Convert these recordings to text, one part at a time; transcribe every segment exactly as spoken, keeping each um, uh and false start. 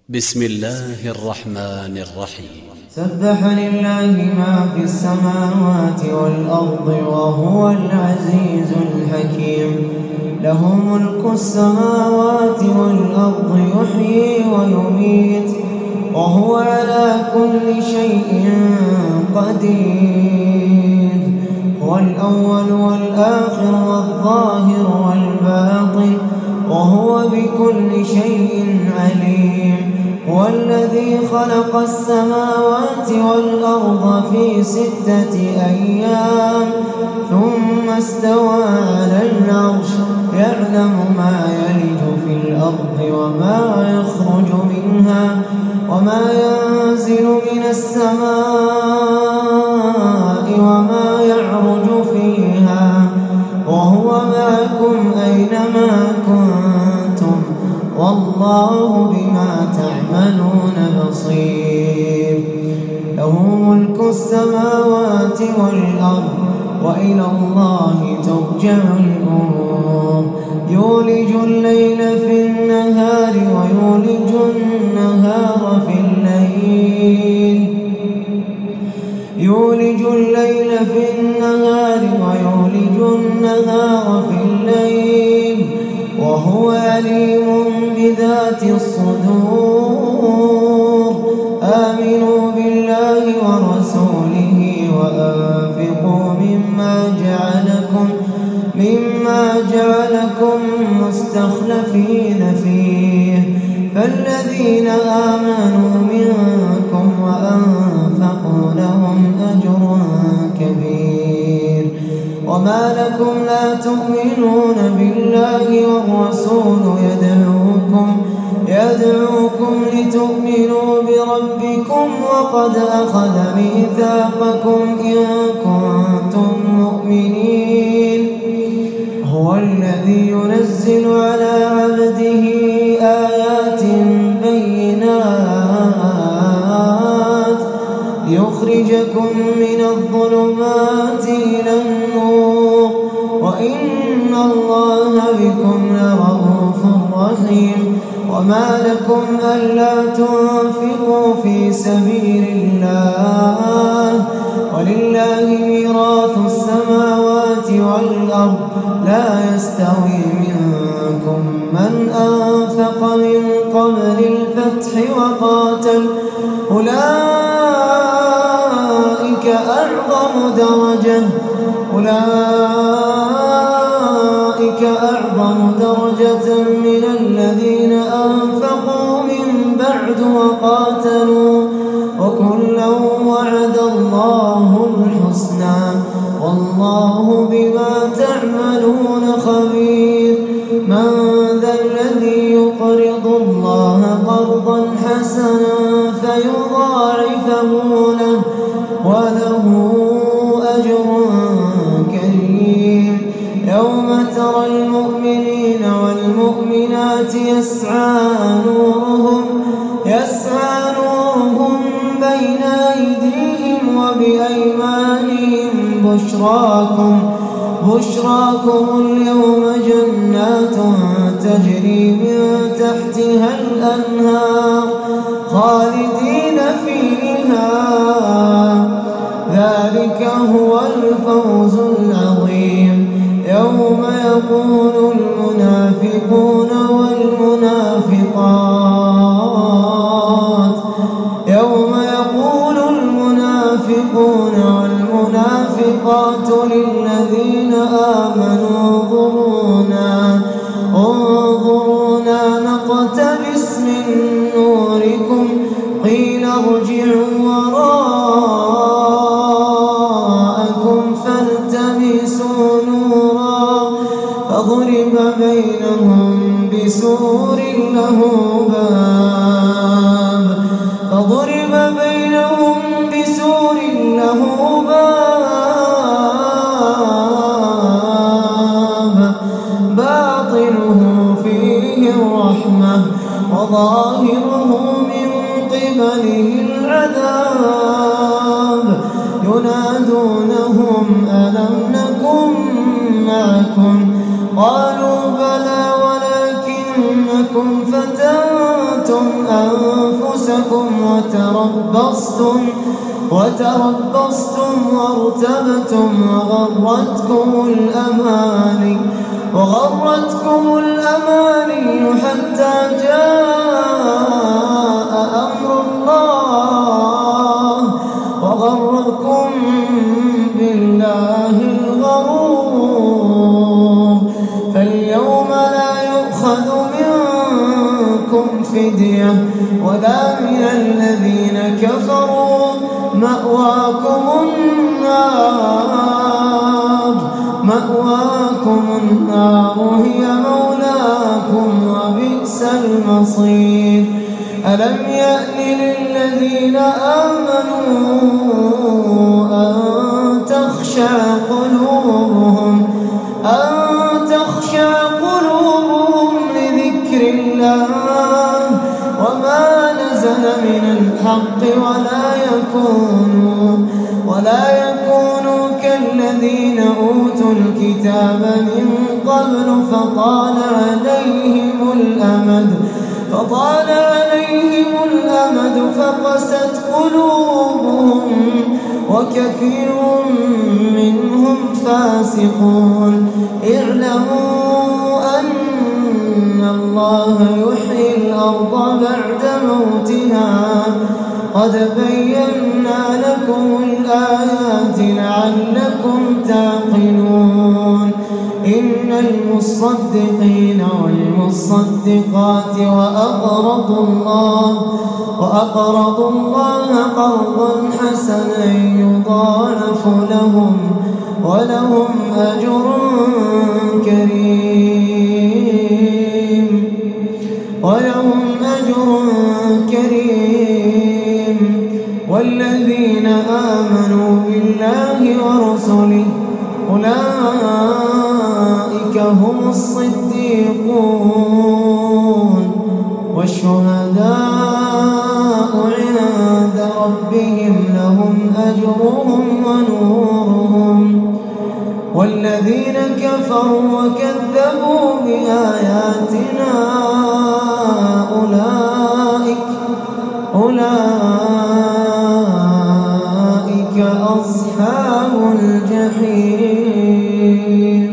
بسم الله الرحمن الرحيم. سبح لله ما في السماوات والأرض وهو العزيز الحكيم. له ملك السماوات والأرض يحيي ويميت وهو على كل شيء قدير. هو الأول والآخر والظاهر والباطن وهو بكل شيء عليم. هو الذي خلق السماوات والأرض في ستة أيام ثم استوى على العرش يعلم ما يلج في الأرض وما يخرج منها وما ينزل من السماء وما يعرج فيها وهو معكم أينما كنتم والله بما تعملون بصير. له ملك السماوات والأرض وإلى الله ترجع الأمور. يولج الليل في النهار ويولج النهار في الليل يولج الليل في النهار ويولج النهار في الليل وهو عليم بذات الصدور. آمنوا بالله ورسوله وأنفقوا مما جعلكم مما جعلكم مستخلفين فيه فالذين آمنوا منكم وأنفقوا لهم أجر كبير. وما لكم لا تؤمنون بالله والرسول يدعوكم يدعوكم لتؤمنوا بربكم وقد أخذ ميثاقكم إن كنتم مؤمنين. هو الذي ينزل على عبده آيات بينات ليخرجكم من الظلمات إلى النور وإن الله بكم لرءوف رحيم. وما لكم ألا تنفقوا في سبيل الله ولله ميراث السماوات والأرض لا يستوي منكم من أنفق من قبل الفتح وقاتل أولئك أعظم درجة أولئك أعظم درجة من الذين أنفقوا من بعد وقاتلوا وكلا وعد الله الحسنى والله بما تعملون خبير. من ذا الذي يقرض الله قرضا حسنا فيضاعفه له وله أجر كريم. يوم ترى المؤمنين والمؤمنات يسعى نورهم يسعى نورهم بين أيديهم وبأيمانهم بشراكم بشراكم اليوم جنات تجري من تحتها الأنهار خالدين فيها ذلك هو الفوز العظيم. يوم يقول المنافقون والمنافقات يوم يقول المنافقون والمنافقات للذين آمنوا انظرونا انظرونا نقتبس من نوركم قيل ارجعوا وراءكم فالتمسوا نورا فضرب بينهم بسور له باب فضرب بينهم بسور له باب باطنه فيه الرحمة وظاهره من قبله العذاب. ينادونهم ألم نكن معكم قالوا بلى ولكنكم فتنتم أنفسكم أنفسكم وتربصتم وتربصتم وارتبتم وغرتكم الأماني وغرتكم الأماني حتى جاء أمر الله وغركم بالله الغرور. فاليوم لا يؤخذ منكم فدية ولا من الذين كفروا، مأواكم النار مأواكم النار هي مولاكم وبئس المصير. ألم يأن للذين آمنوا أن تخشع قلوبهم أن تخشع قلوبهم لذكر الله وما نزل من الحق ولا يكونوا ولا يكونوا كالذين أوتوا الكتاب من قبل فطال عليهم الأمد فطال عليهم الأمد فقست قلوبهم وكثير منهم فاسقون. اعلموا أن الله يحيي الأرض بعد موتها قد بينا لكم الآيات لعلكم تعقلون. إن المصدقين والمصدقات وأقرضوا الله وأقرضوا الله قرضا حسنا يضاعف لهم ولهم أجر كريم ولهم أجر كريم. والذين آمنوا بالله ورسله أولئك هم الصديقون والشهداء عند ربهم لهم أجرهم ونورهم. والذين كفروا وكذبوا بآياتنا أولئك أولئك أصحاب الجحيم.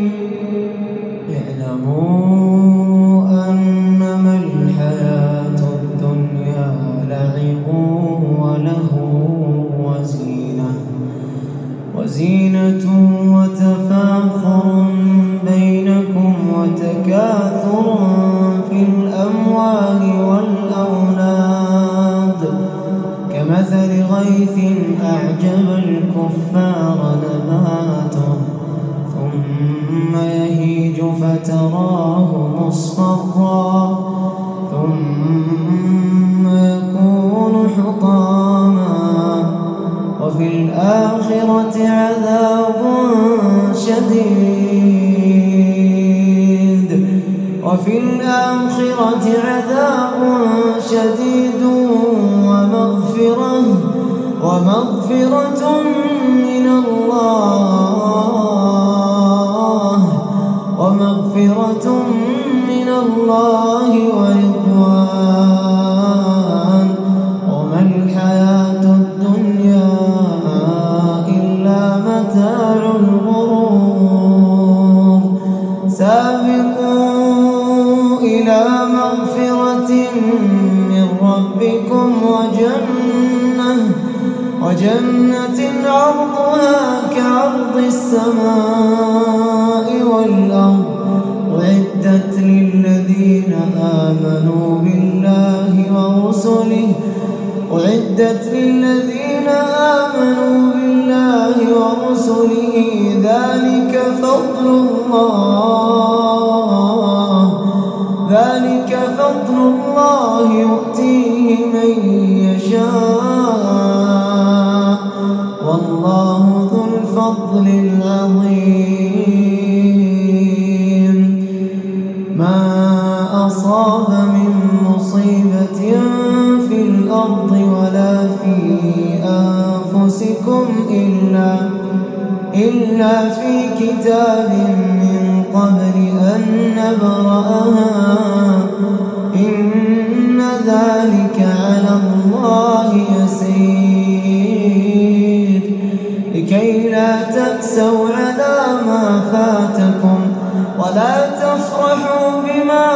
اعلموا أنما الحياة الدنيا لعب ولهو وزينة وزينة وتفاخر بينكم وتكاثر في الأموال والأولاد كمثل غيث أعجب الكفار نباته ثم يهيج فتراه مصفرا ثم يكون حطاما وفي الآخرة عذاب شديد وفي الآخرة عذاب شديد ومغفرة ومغفرة من الله ومغفرة من الله ورضوان. وما الحياة الدنيا إلا متاع الغرور. سابقوا إلى مغفرة من ربكم وجنة وجنة عرضها كعرض السماء والأرض أعدت للذين آمنوا بالله ورسله أعدت للذين آمنوا بالله ورسله ذلك فضل الله ذلك فضل الله يؤتيه من يشاء والله ذو الفضل العظيم. ما أصاب من مصيبة في الأرض ولا في أنفسكم إلا إلا في كتاب من قبل أن نبرأها إن ذلك على الله يسير لكي لا تأسوا على ما فاتكم ولا تفرحوا بما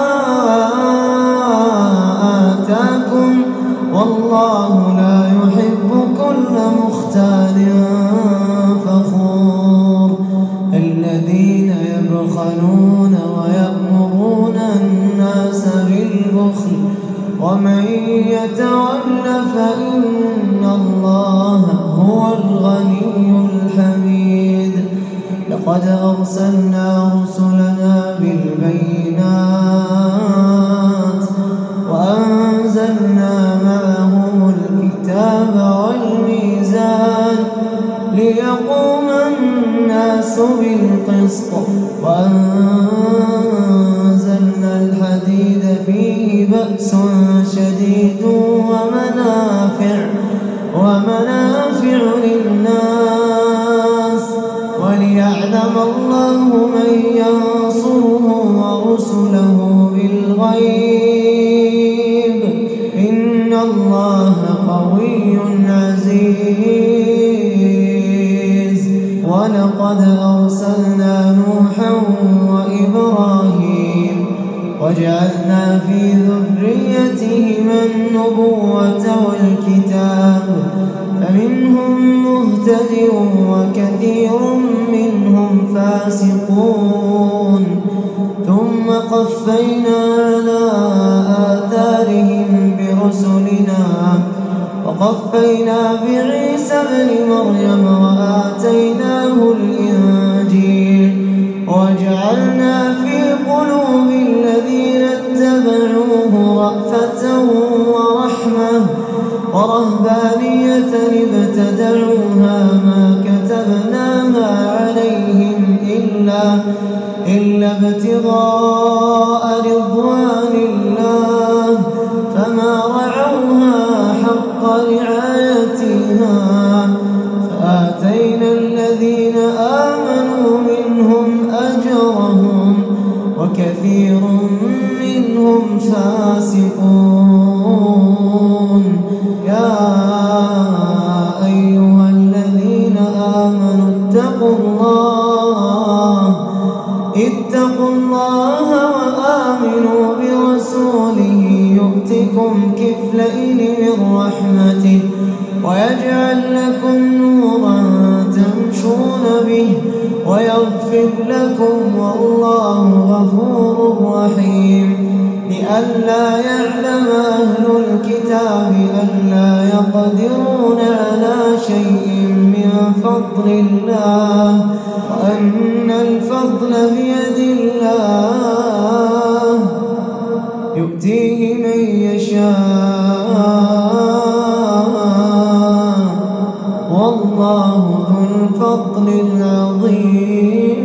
آتاكم والله لا يحب كل مختال فخور الذين يبخلون ويأمرون الناس بالبخل ومن يتول فإن الله هو الغني الحميد لقد أرسلنا رسلنا بالبينات وأنزلنا معهم الكتاب والميزان ليقوم الناس بالقسط وأنزلنا الحديد فيه بأس شديد ومنافع ومنافع للناس وليعلم الله من ينصره ورسله بالغيب إن الله قوي عزيز ولقد أرسلنا نوحا وإبراهيم وجعلنا في ذريتهما النبوة والكتاب فمنهم مهتد وكثير منهم فاسقون ثم قفينا على آثارهم برسلنا وقفينا بعيسى ابن مريم وآتيناه الإنجيل وجعلنا في قلوب الذين اتبعوه رأفة ورحمة ورهبانية ابتدعوها ما كتبناها عليهم إلا, إلا ابتغاء رضوان الله فما رعوها حق رعايتها فآتينا الذين آمنوا منهم أجرهم وكثير منهم فاسقون يا أيها الذين آمنوا اتقوا الله اتقوا الله وآمنوا برسوله يؤتكم كفلين من رحمته ويجعل لكم نورا تمشون به ويغفر لكم والله غفور رحيم لئلا يعلم أهل الكتاب ألا يقدرون على شيء من فضل الله وأن الفضل بيد الله يؤتيه من يشاء والله ذو الفضل العظيم.